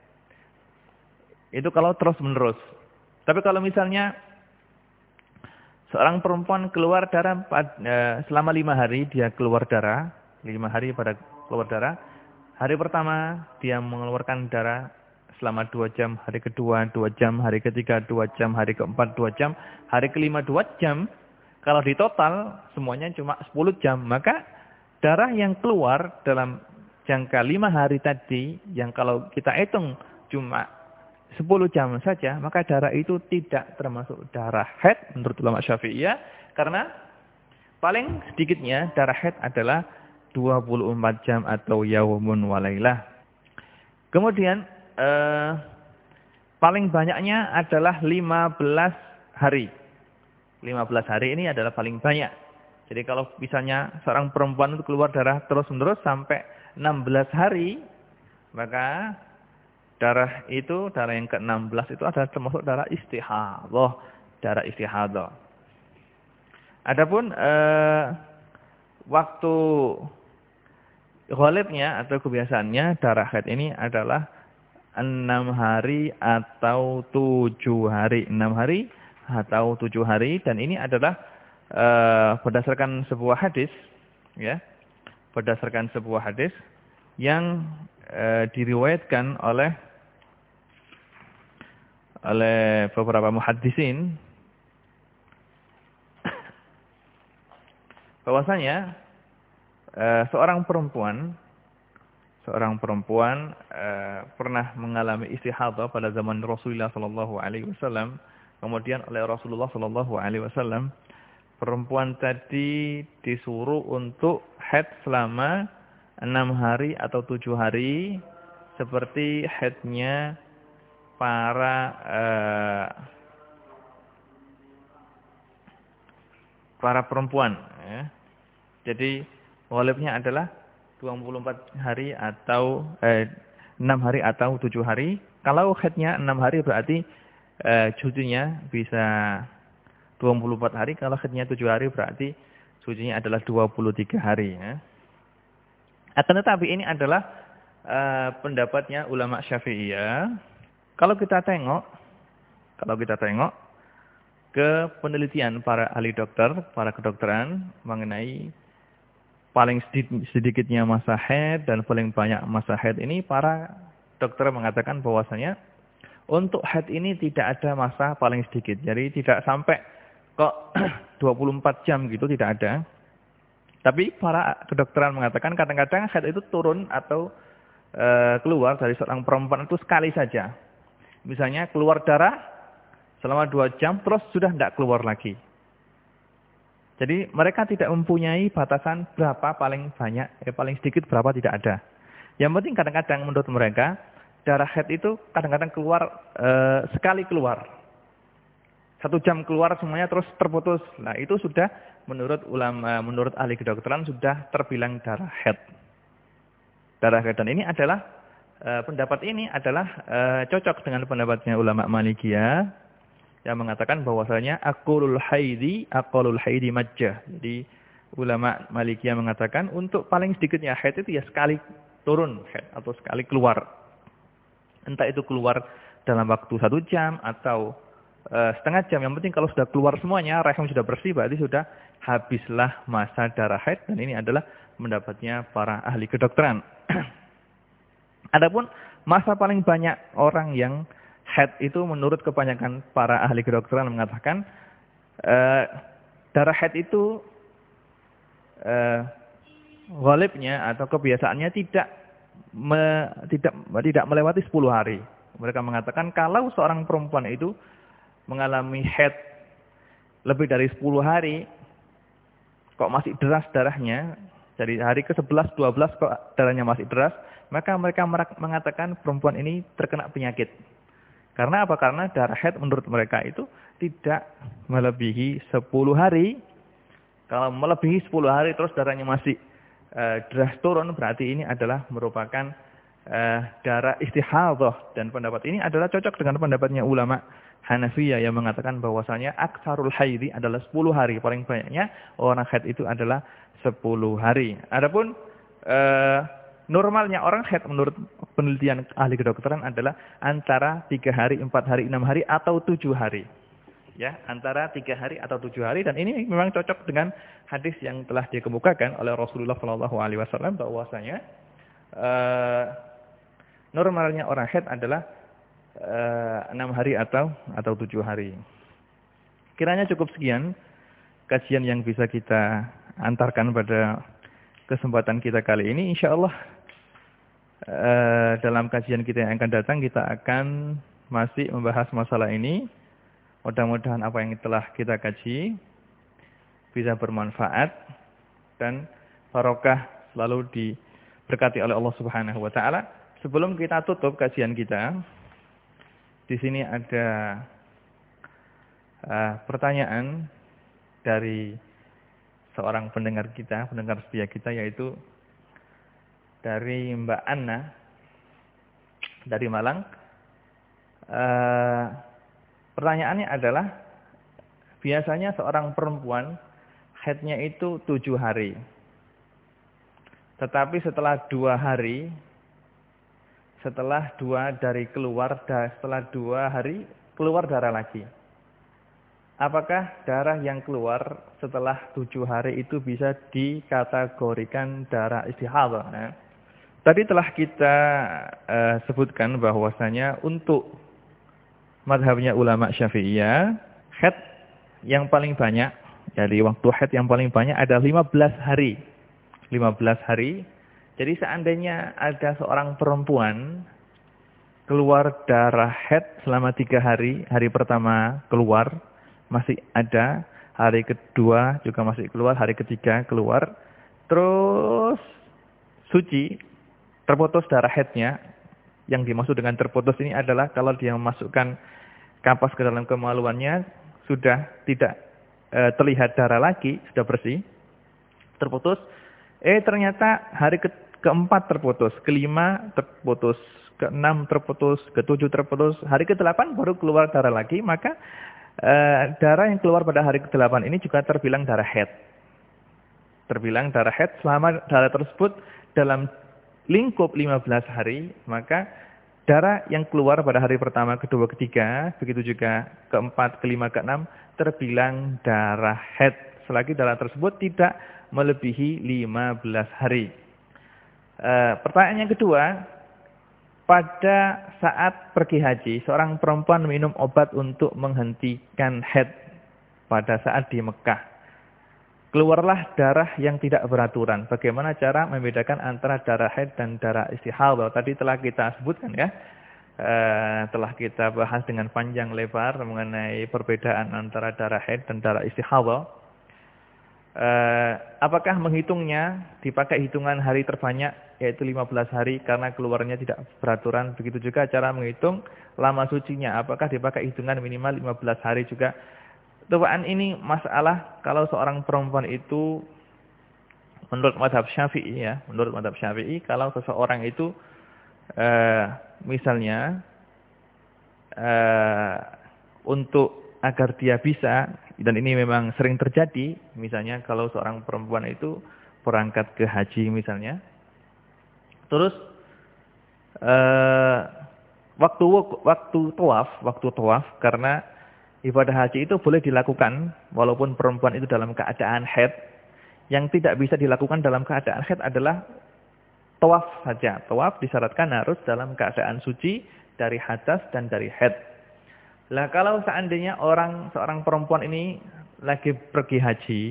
Itu kalau terus-menerus. Tapi kalau misalnya seorang perempuan keluar darah selama lima hari, dia keluar darah, lima hari pada keluar darah. Hari pertama dia mengeluarkan darah selama dua jam, hari kedua dua jam, hari ketiga dua jam, hari keempat dua jam, hari kelima dua jam. Kalau di total semuanya cuma sepuluh jam, maka darah yang keluar dalam jangka lima hari tadi, yang kalau kita hitung cuma sepuluh jam saja, maka darah itu tidak termasuk darah haid menurut ulama Syafi'iyah, karena paling sedikitnya darah haid adalah dua puluh empat jam atau yaumun walailah. Kemudian eh, paling banyaknya adalah lima belas hari. lima belas hari ini adalah paling banyak. Jadi kalau misalnya seorang perempuan itu keluar darah terus-menerus sampai enam belas hari, maka darah itu, darah yang ke enam belas itu adalah termasuk darah istihadhah, darah istihadhah. Adapun eh, waktu ghalibnya atau kebiasaannya darah haid ini adalah enam hari atau tujuh hari, enam hari atau tujuh hari, dan ini adalah eh, berdasarkan sebuah hadis, ya, berdasarkan sebuah hadis yang e, diriwayatkan oleh oleh beberapa muhaddisin bahwasanya e, seorang perempuan seorang perempuan e, pernah mengalami istihadhah pada zaman Rasulullah sallallahu alaihi wasallam. Kemudian oleh Rasulullah sallallahu alaihi wasallam, perempuan tadi disuruh untuk haid selama enam hari atau tujuh hari, seperti haidnya para uh, para perempuan. Ya. Jadi ghalibnya adalah dua puluh empat hari atau eh, enam hari atau tujuh hari. Kalau haidnya enam hari berarti eh, sucinya bisa dua puluh empat hari. Kalau haidnya tujuh hari berarti sucinya adalah dua puluh tiga hari. Ya. Akan tetapi ini adalah uh, pendapatnya ulama Syafi'iyah. Kalau kita tengok, kalau kita tengok ke penelitian para ahli dokter, para kedokteran mengenai paling sedikitnya masa haid dan paling banyak masa haid ini, para dokter mengatakan bahwasanya untuk haid ini tidak ada masa paling sedikit. Jadi tidak sampai kok dua puluh empat jam gitu, tidak ada. Tapi para kedokteran mengatakan kadang-kadang haid itu turun atau e, keluar dari seorang perempuan itu sekali saja. Misalnya keluar darah selama dua jam terus sudah tidak keluar lagi. Jadi mereka tidak mempunyai batasan berapa paling banyak, eh, paling sedikit berapa, tidak ada. Yang penting kadang-kadang menurut mereka darah haid itu kadang-kadang keluar e, sekali keluar. Satu jam keluar semuanya terus terputus. Nah itu sudah menurut ulama, menurut ahli kedokteran sudah terbilang darah haid. Darah haid, dan ini adalah e, pendapat ini adalah e, cocok dengan pendapatnya ulama Malikiyah yang mengatakan bahwasanya aqallul haidi aqallul haidi majjah. Jadi ulama Malikiyah mengatakan untuk paling sedikitnya haid itu ya sekali turun haid atau sekali keluar. Entah itu keluar dalam waktu satu jam atau uh, setengah jam. Yang penting kalau sudah keluar semuanya, rahim sudah bersih, berarti sudah habislah masa darah haid. Dan ini adalah pendapatnya para ahli kedokteran. Adapun masa paling banyak orang yang haid itu menurut kebanyakan para ahli kedokteran mengatakan uh, darah haid itu uh, ghalibnya atau kebiasaannya tidak me, tidak tidak melewati sepuluh hari. Mereka mengatakan kalau seorang perempuan itu mengalami haid lebih dari sepuluh hari kok masih deras darahnya, dari hari ke sebelas, dua belas kok darahnya masih deras, maka mereka mengatakan perempuan ini terkena penyakit. Karena apa? Karena darah haid menurut mereka itu tidak melebihi sepuluh hari. Kalau melebihi sepuluh hari terus darahnya masih uh, deras turun, berarti ini adalah merupakan uh, darah istihadhah. Dan pendapat ini adalah cocok dengan pendapatnya ulama Hanafiyah yang mengatakan bahwasanya aksarul haidi adalah sepuluh hari. Paling banyaknya orang haid itu adalah sepuluh hari. Adapun uh, normalnya orang haid menurut penelitian ahli kedokteran adalah antara tiga hari, empat hari, enam hari, atau tujuh hari. Ya, antara tiga hari atau tujuh hari. Dan ini memang cocok dengan hadis yang telah dikemukakan oleh Rasulullah shallallahu alaihi wasallam bahwasanya uh, normalnya orang haid adalah uh, enam hari atau atau tujuh hari. Kiranya cukup sekian kajian yang bisa kita antarkan pada kesempatan kita kali ini. Insyaallah Uh, dalam kajian kita yang akan datang kita akan masih membahas masalah ini. Mudah-mudahan apa yang telah kita kaji bisa bermanfaat dan barokah selalu diberkati oleh Allah Subhanahu wa taala. Sebelum kita tutup kajian kita, di sini ada uh, pertanyaan dari seorang pendengar kita, pendengar setia kita, yaitu dari Mbak Anna dari Malang. Uh, pertanyaannya adalah, biasanya seorang perempuan haidnya itu tujuh hari. Tetapi setelah dua hari, setelah dua dari keluar, setelah dua hari keluar darah lagi. Apakah darah yang keluar setelah tujuh hari itu bisa dikategorikan darah istihadhah? Nah, tadi telah kita uh, sebutkan bahwasanya untuk mazhabnya ulama Syafi'iyah, haid yang paling banyak, jadi waktu haid yang paling banyak ada lima belas hari. lima belas hari. Jadi seandainya ada seorang perempuan keluar darah haid selama tiga hari, hari pertama keluar masih ada, hari kedua juga masih keluar, hari ketiga keluar, terus suci, terputus darah haidnya. Yang dimaksud dengan terputus ini adalah kalau dia memasukkan kapas ke dalam kemaluannya sudah tidak e, terlihat darah lagi, sudah bersih, terputus. Eh ternyata hari ke keempat terputus, kelima terputus, keenam terputus, ketujuh terputus, hari kedelapan baru keluar darah lagi, maka e, darah yang keluar pada hari kedelapan ini juga terbilang darah haid. Terbilang darah haid selama darah tersebut dalam lingkup lima belas hari, maka darah yang keluar pada hari pertama, kedua, ketiga, begitu juga keempat, kelima, keenam, terbilang darah haid selagi darah tersebut tidak melebihi lima belas hari. E, pertanyaan yang kedua, pada saat pergi haji, seorang perempuan minum obat untuk menghentikan haid pada saat di Mekah. Keluarlah darah yang tidak beraturan. Bagaimana cara membedakan antara darah haid dan darah istihadah? Tadi telah kita sebutkan ya. E, telah kita bahas dengan panjang lebar mengenai perbedaan antara darah haid dan darah istihadah. E, apakah menghitungnya dipakai hitungan hari terbanyak yaitu lima belas hari karena keluarnya tidak beraturan? Begitu juga cara menghitung lama sucinya. Apakah dipakai hitungan minimal lima belas hari juga? Tewaan ini masalah kalau seorang perempuan itu menurut mazhab Syafi'i ya, menurut mazhab Syafi'i kalau seseorang itu eh, misalnya eh, untuk agar dia bisa, dan ini memang sering terjadi, misalnya kalau seorang perempuan itu berangkat ke haji misalnya, terus eh, waktu waktu tawaf, waktu tawaf karena ibadah haji itu boleh dilakukan walaupun perempuan itu dalam keadaan haid. Yang tidak bisa dilakukan dalam keadaan haid adalah tawaf saja. Tawaf disyaratkan harus dalam keadaan suci dari hadas dan dari haid. Lah kalau seandainya orang seorang perempuan ini lagi pergi haji,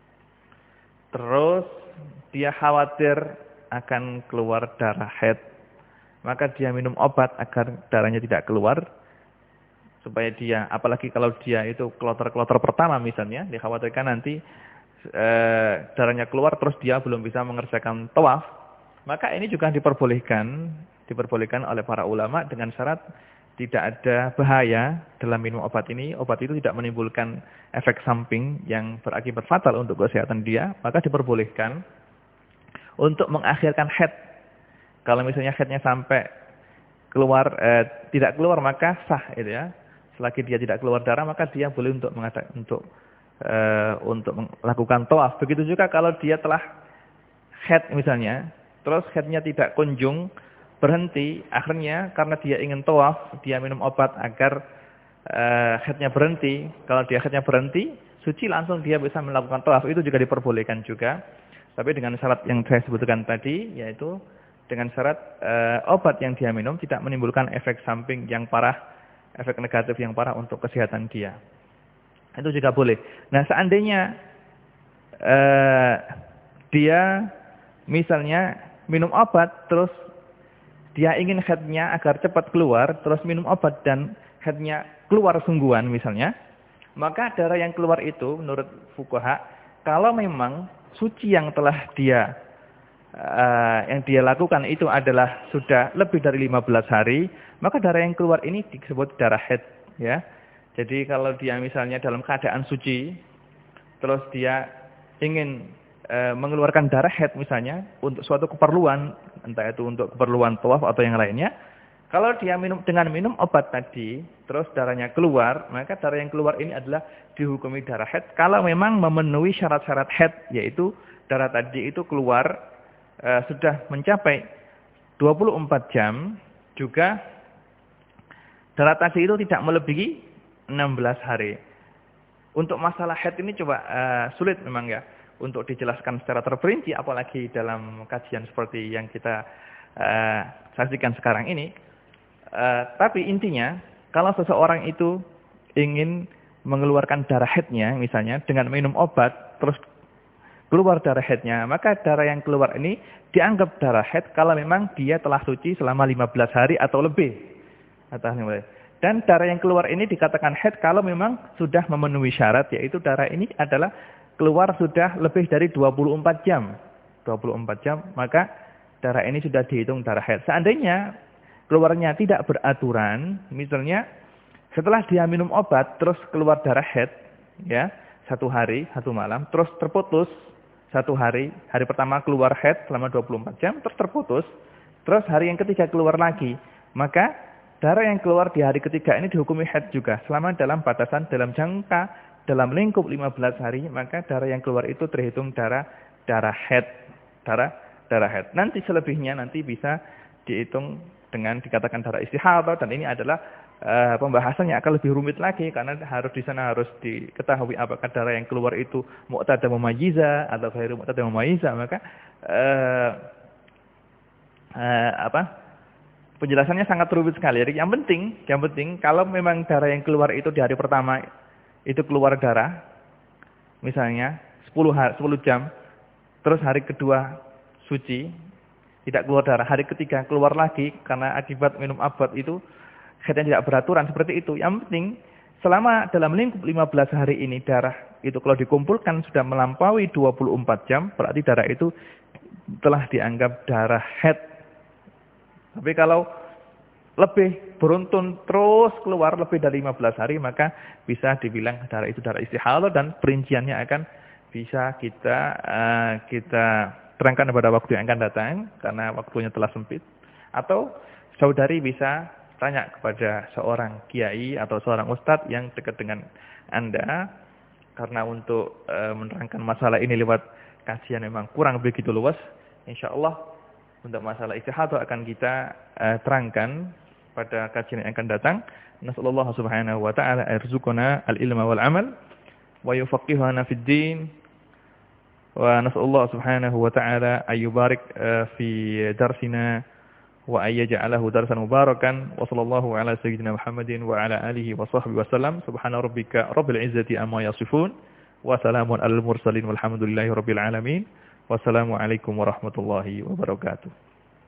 terus dia khawatir akan keluar darah haid, maka dia minum obat agar darahnya tidak keluar. Supaya dia, apalagi kalau dia itu kloter-kloter pertama misalnya, dikhawatirkan nanti e, darahnya keluar terus dia belum bisa mengerjakan tawaf, maka ini juga diperbolehkan, diperbolehkan oleh para ulama dengan syarat tidak ada bahaya dalam minum obat ini. Obat itu tidak menimbulkan efek samping yang berakibat fatal untuk kesehatan dia, maka diperbolehkan untuk mengakhirkan haid. Kalau misalnya haidnya sampai keluar, e, tidak keluar maka sah itu ya. Selagi dia tidak keluar darah, maka dia boleh untuk mengadakan untuk e, untuk melakukan tawaf. Begitu juga kalau dia telah haid misalnya, terus haidnya tidak kunjung berhenti, akhirnya karena dia ingin tawaf, dia minum obat agar e, haidnya berhenti. Kalau dia haidnya berhenti, suci langsung dia bisa melakukan tawaf. Itu juga diperbolehkan juga. Tapi dengan syarat yang saya sebutkan tadi, yaitu dengan syarat e, obat yang dia minum tidak menimbulkan efek samping yang parah, efek negatif yang parah untuk kesehatan dia. Itu juga boleh. Nah, seandainya eh, dia misalnya minum obat, terus dia ingin haidnya agar cepat keluar, terus minum obat dan haidnya keluar sungguhan misalnya, maka darah yang keluar itu menurut fuqaha, kalau memang suci yang telah dia Uh, yang dia lakukan itu adalah sudah lebih dari lima belas hari, maka darah yang keluar ini disebut darah haid ya. Jadi kalau dia misalnya dalam keadaan suci, terus dia ingin uh, mengeluarkan darah haid misalnya untuk suatu keperluan, entah itu untuk keperluan tawaf atau yang lainnya, kalau dia minum dengan minum obat tadi, terus darahnya keluar, maka darah yang keluar ini adalah dihukumi darah haid kalau memang memenuhi syarat-syarat haid, yaitu darah tadi itu keluar Uh, sudah mencapai dua puluh empat jam, juga darah tadi itu tidak melebihi enam belas hari. Untuk masalah haid ini coba uh, sulit memang ya untuk dijelaskan secara terperinci, apalagi dalam kajian seperti yang kita uh, saksikan sekarang ini. Uh, tapi intinya, kalau seseorang itu ingin mengeluarkan darah haidnya misalnya dengan minum obat, terus keluar darah haidnya, maka darah yang keluar ini dianggap darah haid kalau memang dia telah suci selama lima belas hari atau lebih. Dan darah yang keluar ini dikatakan haid kalau memang sudah memenuhi syarat, yaitu darah ini adalah keluar sudah lebih dari dua puluh empat jam. dua puluh empat jam, maka darah ini sudah dihitung darah haid. Seandainya keluarnya tidak beraturan, misalnya setelah dia minum obat terus keluar darah haid, ya, satu hari, satu malam, terus terputus. Satu hari, hari pertama keluar haid selama dua puluh empat jam, terus terputus. Terus hari yang ketiga keluar lagi. Maka darah yang keluar di hari ketiga ini dihukumi haid juga. Selama dalam batasan, dalam jangka, dalam lingkup lima belas hari, maka darah yang keluar itu terhitung darah darah haid. Darah darah haid. Nanti selebihnya nanti bisa dihitung dengan dikatakan darah istihadah. Dan ini adalah uh, pembahasannya akan lebih rumit lagi karena harus di sana harus diketahui apakah darah yang keluar itu mu'tada mumayyiza atau ghairu mu'tada mumayyiza, maka uh, uh, apa? Penjelasannya sangat rumit sekali. Jadi yang penting, yang penting kalau memang darah yang keluar itu di hari pertama itu keluar darah, misalnya sepuluh hari, sepuluh jam, terus hari kedua suci, tidak keluar darah, hari ketiga keluar lagi karena akibat minum abad itu haidnya tidak beraturan seperti itu. Yang penting selama dalam lingkup lima belas hari ini darah itu kalau dikumpulkan sudah melampaui dua puluh empat jam, berarti darah itu telah dianggap darah haid. Tapi kalau lebih beruntun terus keluar lebih dari lima belas hari, maka bisa dibilang darah itu darah istihadah dan perinciannya akan bisa kita uh, kita terangkan pada waktu yang akan datang karena waktunya telah sempit. Atau saudari bisa tanya kepada seorang kiai atau seorang ustadz yang dekat dengan Anda, karena untuk uh, menerangkan masalah ini lewat kajian memang kurang begitu luas. Insyaallah untuk masalah istihadah akan kita uh, terangkan pada kajian yang akan datang. Nasallallahu subhanahu wa ta'ala arzuqana al-ilma wal amal wa yufaqqihana fid din. Wa nasallallahu subhanahu wa ta'ala ayyubarik uh, fi darsina wa ayyaj'alahu darsan mubarakan. Wa sallallahu ala sayyidina Muhammadin wa ala alihi wa sahbihi wa sallam. Subhana rabbika rabbil izzati amma yasifun. Wa salamun alal mursalin walhamdulillahi rabbil alamin. Wassalamualaikum warahmatullahi wabarakatuh.